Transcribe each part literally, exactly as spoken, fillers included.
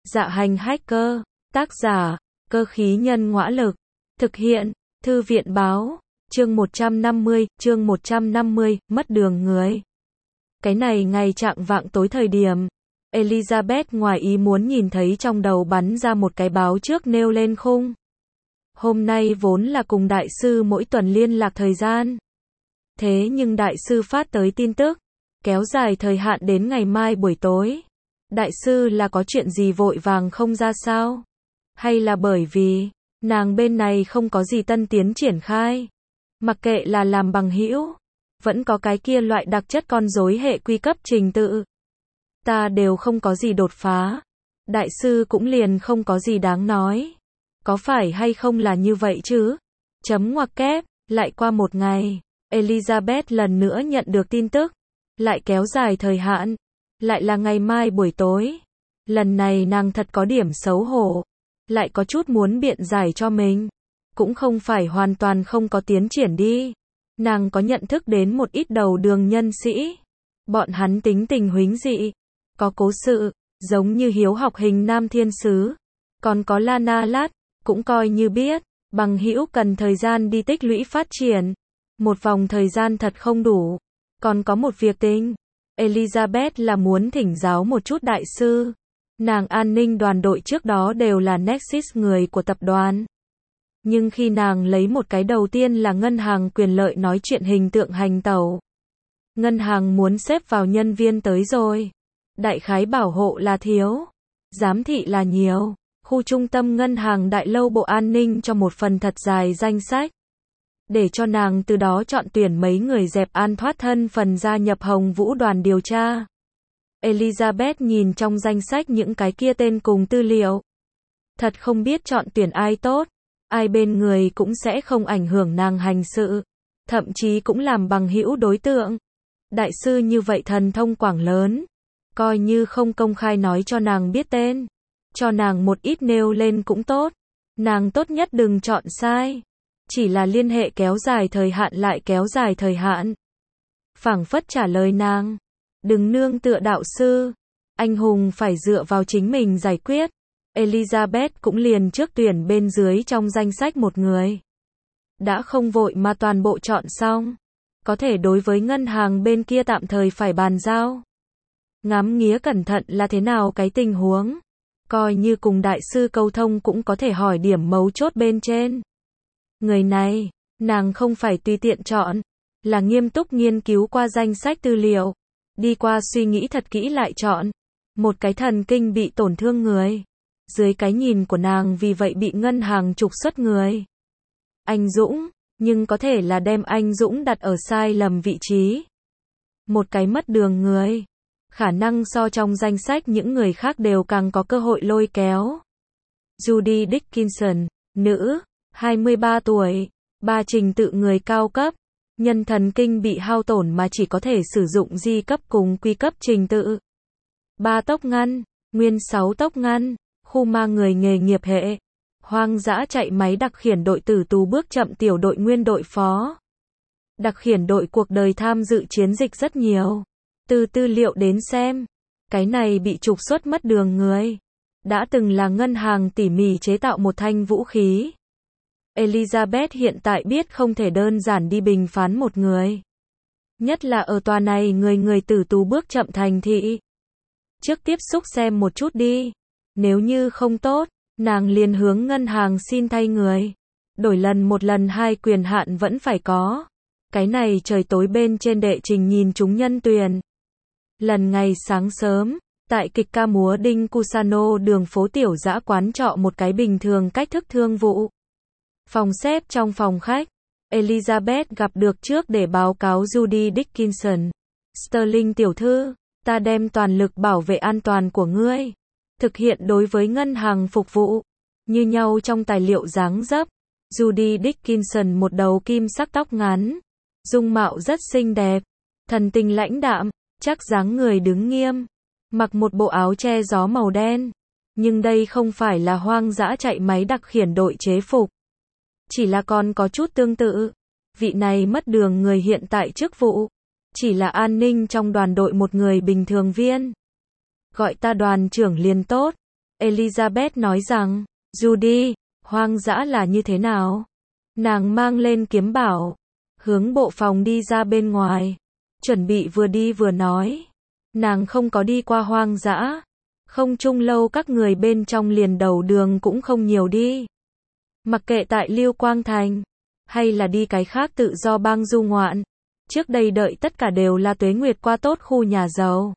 Dạ hành hacker, tác giả, cơ khí nhân ngõa lực, thực hiện, thư viện báo, chương một trăm năm mươi, chương một trăm năm mươi, mất đường người. Cái này ngày chạng vạng tối thời điểm, Elizabeth ngoài ý muốn nhìn thấy trong đầu bắn ra một cái báo trước nêu lên khung. Hôm nay vốn là cùng đại sư mỗi tuần liên lạc thời gian. Thế nhưng đại sư phát tới tin tức, kéo dài thời hạn đến ngày mai buổi tối. Đại sư là có chuyện gì vội vàng không ra sao? Hay là bởi vì, nàng bên này không có gì tân tiến triển khai? Mặc kệ là làm bằng hữu, vẫn có cái kia loại đặc chất con rối hệ quy cấp trình tự. Ta đều không có gì đột phá. Đại sư cũng liền không có gì đáng nói. Có phải hay không là như vậy chứ? Chấm ngoặc kép, lại qua một ngày, Elizabeth lần nữa nhận được tin tức, lại kéo dài thời hạn, lại là ngày mai buổi tối. Lần này nàng thật có điểm xấu hổ, lại có chút muốn biện giải cho mình. Cũng không phải hoàn toàn không có tiến triển đi. Nàng có nhận thức đến một ít đầu đường nhân sĩ. Bọn hắn tính tình huống dị, có cố sự, giống như hiếu học hình nam thiên sứ. Còn có Lana Lát, cũng coi như biết, bằng hữu cần thời gian đi tích lũy phát triển. Một vòng thời gian thật không đủ. Còn có một việc tình. Elizabeth là muốn thỉnh giáo một chút đại sư. Nàng an ninh đoàn đội trước đó đều là Nexus người của tập đoàn. Nhưng khi nàng lấy một cái đầu tiên là ngân hàng quyền lợi nói chuyện hình tượng hành tẩu. Ngân hàng muốn xếp vào nhân viên tới rồi. Đại khái bảo hộ là thiếu. Giám thị là nhiều. Khu trung tâm ngân hàng đại lâu bộ an ninh cho một phần thật dài danh sách. Để cho nàng từ đó chọn tuyển mấy người dẹp an thoát thân phần gia nhập Hồng Vũ đoàn điều tra. Elizabeth nhìn trong danh sách những cái kia tên cùng tư liệu. Thật không biết chọn tuyển ai tốt. Ai bên người cũng sẽ không ảnh hưởng nàng hành sự. Thậm chí cũng làm bằng hữu đối tượng. Đại sư như vậy thần thông quảng lớn. Coi như không công khai nói cho nàng biết tên. Cho nàng một ít nêu lên cũng tốt. Nàng tốt nhất đừng chọn sai. Chỉ là liên hệ kéo dài thời hạn lại kéo dài thời hạn. Phảng phất trả lời nàng. Đừng nương tựa đạo sư. Anh hùng phải dựa vào chính mình giải quyết. Elizabeth cũng liền trước tuyển bên dưới trong danh sách một người. Đã không vội mà toàn bộ chọn xong. Có thể đối với ngân hàng bên kia tạm thời phải bàn giao. Ngắm nghía cẩn thận là thế nào cái tình huống. Coi như cùng đại sư câu thông cũng có thể hỏi điểm mấu chốt bên trên. Người này, nàng không phải tùy tiện chọn, là nghiêm túc nghiên cứu qua danh sách tư liệu, đi qua suy nghĩ thật kỹ lại chọn. Một cái thần kinh bị tổn thương người. Dưới cái nhìn của nàng vì vậy bị ngân hàng trục xuất người. Anh Dũng, nhưng có thể là đem anh Dũng đặt ở sai lầm vị trí. Một cái mất đường người. Khả năng so trong danh sách những người khác đều càng có cơ hội lôi kéo. Judy Dickinson, nữ, hai mươi ba tuổi, ba trình tự người cao cấp, nhân thần kinh bị hao tổn mà chỉ có thể sử dụng di cấp cùng quy cấp trình tự. Ba tốc ngăn, nguyên sáu tốc ngăn, khu ma người nghề nghiệp hệ, hoang dã chạy máy đặc khiển đội tử tù bước chậm tiểu đội nguyên đội phó. Đặc khiển đội cuộc đời tham dự chiến dịch rất nhiều. Từ tư liệu đến xem, cái này bị trục xuất mất đường người. Đã từng là ngân hàng tỉ mỉ chế tạo một thanh vũ khí. Elizabeth hiện tại biết không thể đơn giản đi bình phán một người. Nhất là ở tòa này người người tử tù bước chậm thành thị. Trước tiếp xúc xem một chút đi. Nếu như không tốt, nàng liền hướng ngân hàng xin thay người. Đổi lần một lần hai quyền hạn vẫn phải có. Cái này trời tối bên trên đệ trình nhìn chúng nhân tuyển. Lần ngày sáng sớm, tại kịch ca múa Đinh Cusano đường phố tiểu dã quán trọ một cái bình thường cách thức thương vụ. Phòng xếp trong phòng khách, Elizabeth gặp được trước để báo cáo Judy Dickinson. Sterling tiểu thư, ta đem toàn lực bảo vệ an toàn của ngươi. Thực hiện đối với ngân hàng phục vụ. Như nhau trong tài liệu dáng dấp. Judy Dickinson một đầu kim sắc tóc ngắn. Dung mạo rất xinh đẹp. Thần tình lãnh đạm, chắc dáng người đứng nghiêm. Mặc một bộ áo che gió màu đen. Nhưng đây không phải là hoang dã chạy máy đặc khiển đội chế phục. Chỉ là còn có chút tương tự. Vị này mất đường người hiện tại chức vụ. Chỉ là an ninh trong đoàn đội một người bình thường viên. Gọi ta đoàn trưởng liền tốt. Elizabeth nói rằng, Judy, hoang dã là như thế nào? Nàng mang lên kiếm bảo, hướng bộ phòng đi ra bên ngoài, chuẩn bị vừa đi vừa nói. Nàng không có đi qua hoang dã, không chung lâu các người bên trong liền đầu đường cũng không nhiều đi. Mặc kệ tại Lưu Quang Thành, hay là đi cái khác tự do bang du ngoạn, trước đây đợi tất cả đều là Tuế Nguyệt qua tốt khu nhà giàu.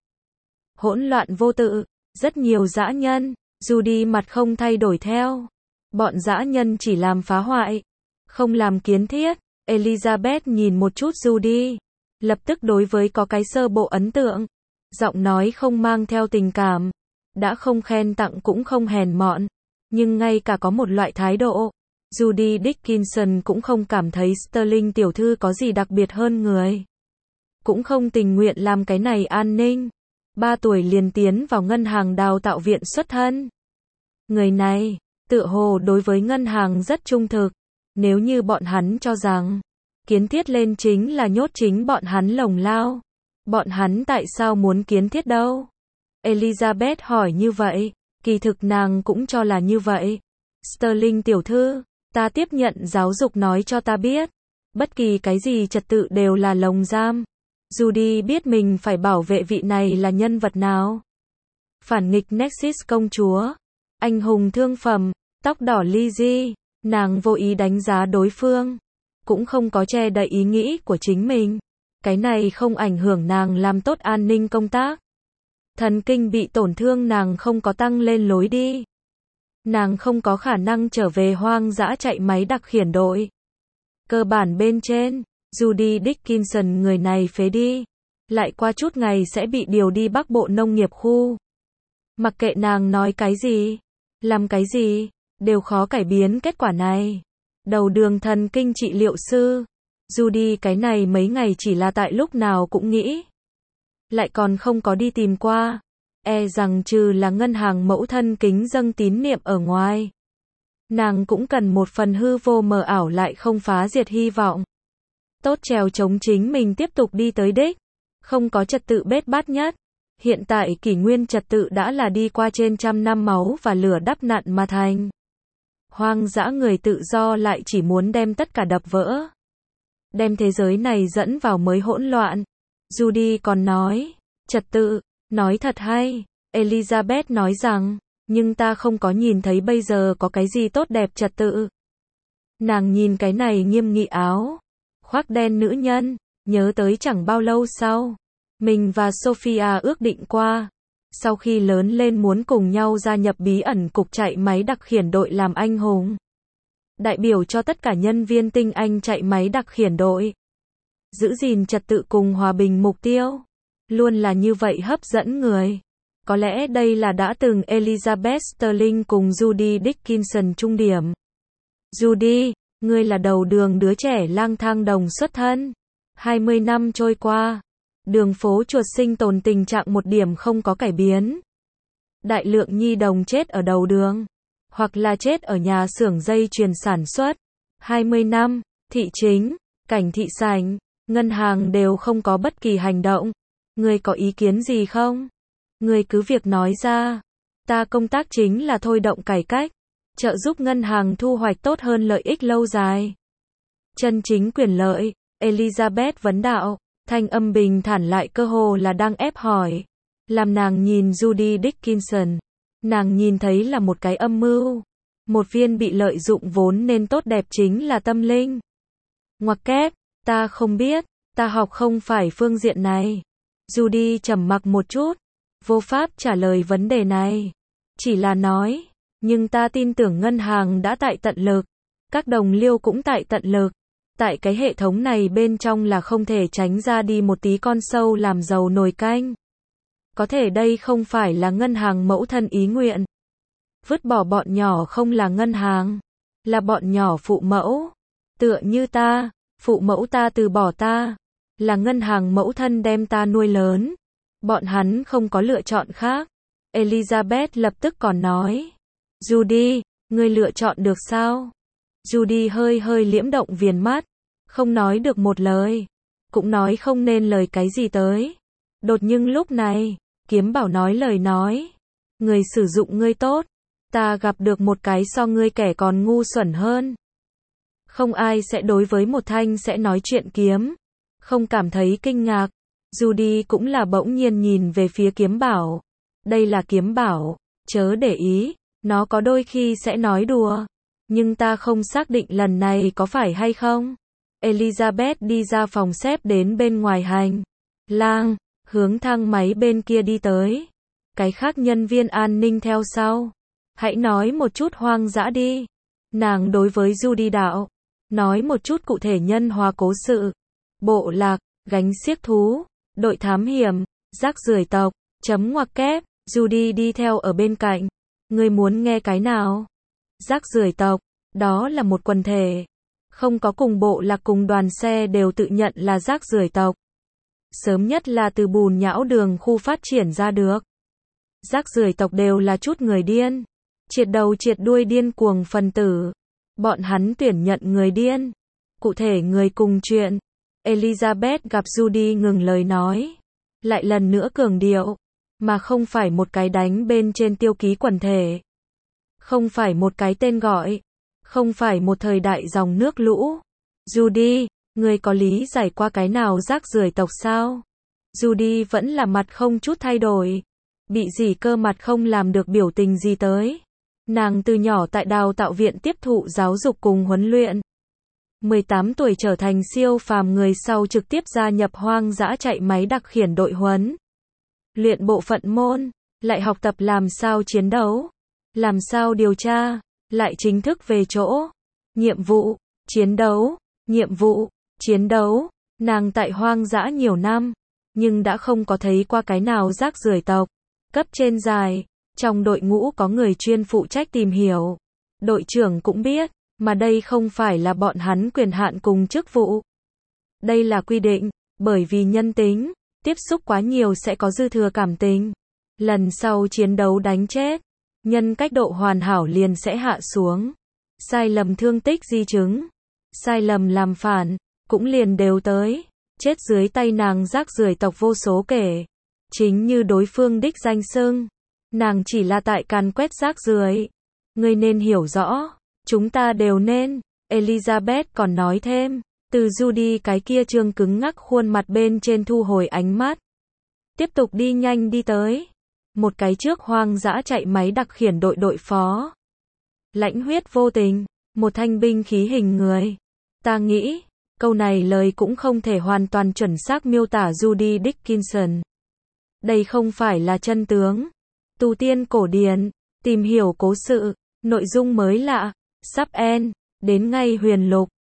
Hỗn loạn vô tự, rất nhiều dã nhân, Judy mặt không thay đổi theo. Bọn dã nhân chỉ làm phá hoại, không làm kiến thiết. Elizabeth nhìn một chút Judy, lập tức đối với có cái sơ bộ ấn tượng. Giọng nói không mang theo tình cảm, đã không khen tặng cũng không hèn mọn, nhưng ngay cả có một loại thái độ. Judy Dickinson cũng không cảm thấy Sterling tiểu thư có gì đặc biệt hơn người. Cũng không tình nguyện làm cái này an ninh. Ba tuổi liền tiến vào ngân hàng đào tạo viện xuất thân. Người này, tựa hồ đối với ngân hàng rất trung thực. Nếu như bọn hắn cho rằng, kiến thiết lên chính là nhốt chính bọn hắn lồng lao. Bọn hắn tại sao muốn kiến thiết đâu? Elizabeth hỏi như vậy, kỳ thực nàng cũng cho là như vậy. Sterling tiểu thư, ta tiếp nhận giáo dục nói cho ta biết, bất kỳ cái gì trật tự đều là lồng giam. Judy biết mình phải bảo vệ vị này là nhân vật nào. Phản nghịch Nexus công chúa, anh hùng thương phẩm, tóc đỏ Lizzie, nàng vô ý đánh giá đối phương, cũng không có che đậy ý nghĩ của chính mình. Cái này không ảnh hưởng nàng làm tốt an ninh công tác. Thần kinh bị tổn thương nàng không có tăng lên lối đi. Nàng không có khả năng trở về hoang dã chạy máy đặc khiển đội. Cơ bản bên trên, Judy Dickinson người này phế đi. Lại qua chút ngày sẽ bị điều đi Bắc Bộ nông nghiệp khu. Mặc kệ nàng nói cái gì, làm cái gì, đều khó cải biến kết quả này. Đầu đường thần kinh trị liệu sư. Judy cái này mấy ngày chỉ là tại lúc nào cũng nghĩ. Lại còn không có đi tìm qua. E rằng trừ là ngân hàng mẫu thân kính dâng tín niệm ở ngoài. Nàng cũng cần một phần hư vô mờ ảo lại không phá diệt hy vọng. Tốt trèo chống chính mình tiếp tục đi tới đích. Không có trật tự bết bát nhất. Hiện tại kỷ nguyên trật tự đã là đi qua trên trăm năm máu và lửa đắp nặn mà thành. Hoang dã người tự do lại chỉ muốn đem tất cả đập vỡ. Đem thế giới này dẫn vào mới hỗn loạn. Judy còn nói, trật tự, nói thật hay. Elizabeth nói rằng, nhưng ta không có nhìn thấy bây giờ có cái gì tốt đẹp trật tự. Nàng nhìn cái này nghiêm nghị áo, khoác đen nữ nhân, nhớ tới chẳng bao lâu sau. Mình và Sophia ước định qua. Sau khi lớn lên muốn cùng nhau gia nhập bí ẩn cục chạy máy đặc khiển đội làm anh hùng. Đại biểu cho tất cả nhân viên tinh anh chạy máy đặc khiển đội. Giữ gìn trật tự cùng hòa bình mục tiêu. Luôn là như vậy hấp dẫn người. Có lẽ đây là đã từng Elizabeth Sterling cùng Judy Dickinson trung điểm. Judy, ngươi là đầu đường đứa trẻ lang thang đồng xuất thân. hai mươi năm trôi qua. Đường phố chuột sinh tồn tình trạng một điểm không có cải biến. Đại lượng nhi đồng chết ở đầu đường. Hoặc là chết ở nhà xưởng dây chuyền sản xuất. hai mươi năm, thị chính, cảnh thị sảnh, ngân hàng đều không có bất kỳ hành động. Ngươi có ý kiến gì không? Ngươi cứ việc nói ra. Ta công tác chính là thôi động cải cách, trợ giúp ngân hàng thu hoạch tốt hơn lợi ích lâu dài. Chân chính quyền lợi, Elizabeth vấn đạo, thanh âm bình thản lại cơ hồ là đang ép hỏi. Làm nàng nhìn Judy Dickinson, nàng nhìn thấy là một cái âm mưu. Một viên bị lợi dụng vốn nên tốt đẹp chính là tâm linh. Ngoặc kép, ta không biết, ta học không phải phương diện này. Judy trầm mặc một chút, vô pháp trả lời vấn đề này. Chỉ là nói, nhưng ta tin tưởng ngân hàng đã tại tận lực. Các đồng liêu cũng tại tận lực. Tại cái hệ thống này bên trong là không thể tránh ra đi một tí con sâu làm giàu nồi canh. Có thể đây không phải là ngân hàng mẫu thân ý nguyện. Vứt bỏ bọn nhỏ không là ngân hàng, là bọn nhỏ phụ mẫu. Tựa như ta, phụ mẫu ta từ bỏ ta, là ngân hàng mẫu thân đem ta nuôi lớn. Bọn hắn không có lựa chọn khác. Elizabeth lập tức còn nói, Judy, ngươi lựa chọn được sao? Judy hơi hơi liễm động viền mắt, không nói được một lời, cũng nói không nên lời cái gì tới. Đột nhưng lúc này, kiếm bảo nói lời nói, người sử dụng ngươi tốt, Ta gặp được một cái so ngươi kẻ còn ngu xuẩn hơn. Không ai sẽ đối với một thanh sẽ nói chuyện kiếm, không cảm thấy kinh ngạc. Judy cũng là bỗng nhiên nhìn về phía kiếm bảo. Đây là kiếm bảo, chớ để ý, nó có đôi khi sẽ nói đùa. Nhưng ta không xác định lần này có phải hay không. Elizabeth đi ra phòng xếp đến bên ngoài hành lang, hướng thang máy bên kia đi tới. Cái khác nhân viên an ninh theo sau. Hãy nói một chút hoang dã đi. Nàng đối với Judy đạo. Nói một chút cụ thể nhân hóa cố sự. Bộ lạc, gánh xiếc thú, đội thám hiểm, rác rưởi tộc, chấm ngoặc kép. Judy đi theo ở bên cạnh. Ngươi muốn nghe cái nào? Rác rưởi tộc, đó là một quần thể. Không có cùng bộ lạc cùng đoàn xe đều tự nhận là rác rưởi tộc. Sớm nhất là từ bùn nhão đường khu phát triển ra được. Rác rưởi tộc đều là chút người điên. Triệt đầu triệt đuôi điên cuồng phần tử. Bọn hắn tuyển nhận người điên. Cụ thể người cùng chuyện. Elizabeth gặp Judy ngừng lời nói. Lại lần nữa cường điệu. Mà không phải một cái đánh bên trên tiêu ký quần thể. Không phải một cái tên gọi. Không phải một thời đại dòng nước lũ. Judy, người có lý giải qua cái nào rác rưởi tộc sao? Judy vẫn là mặt không chút thay đổi. Bị gì cơ mặt không làm được biểu tình gì tới. Nàng từ nhỏ tại đào tạo viện tiếp thụ giáo dục cùng huấn luyện. mười tám tuổi trở thành siêu phàm người sau trực tiếp gia nhập hoang dã chạy máy đặc khiển đội huấn. Luyện bộ phận môn, lại học tập làm sao chiến đấu, làm sao điều tra, lại chính thức về chỗ. Nhiệm vụ, chiến đấu, nhiệm vụ, chiến đấu. Nàng tại hoang dã nhiều năm, nhưng đã không có thấy qua cái nào rác rưởi tộc. Cấp trên dài, trong đội ngũ có người chuyên phụ trách tìm hiểu. Đội trưởng cũng biết, mà đây không phải là bọn hắn quyền hạn cùng chức vụ. Đây là quy định, bởi vì nhân tính, tiếp xúc quá nhiều sẽ có dư thừa cảm tình. Lần sau chiến đấu đánh chết, nhân cách độ hoàn hảo liền sẽ hạ xuống. Sai lầm thương tích di chứng, sai lầm làm phản, cũng liền đều tới. Chết dưới tay nàng rác rưởi tộc vô số kể. Chính như đối phương đích danh xưng. Nàng chỉ là tại càn quét rác rưởi. Ngươi nên hiểu rõ. Chúng ta đều nên. Elizabeth còn nói thêm. Từ Judy cái kia trương cứng ngắc khuôn mặt bên trên thu hồi ánh mắt. Tiếp tục đi nhanh đi tới. Một cái trước hoang dã chạy máy đặc khiển đội đội phó. Lãnh huyết vô tình. Một thanh binh khí hình người. Ta nghĩ, câu này lời cũng không thể hoàn toàn chuẩn xác miêu tả Judy Dickinson. Đây không phải là chân tướng. Tu tiên cổ điển, tìm hiểu cố sự, nội dung mới lạ, sắp end, đến ngay huyền lục.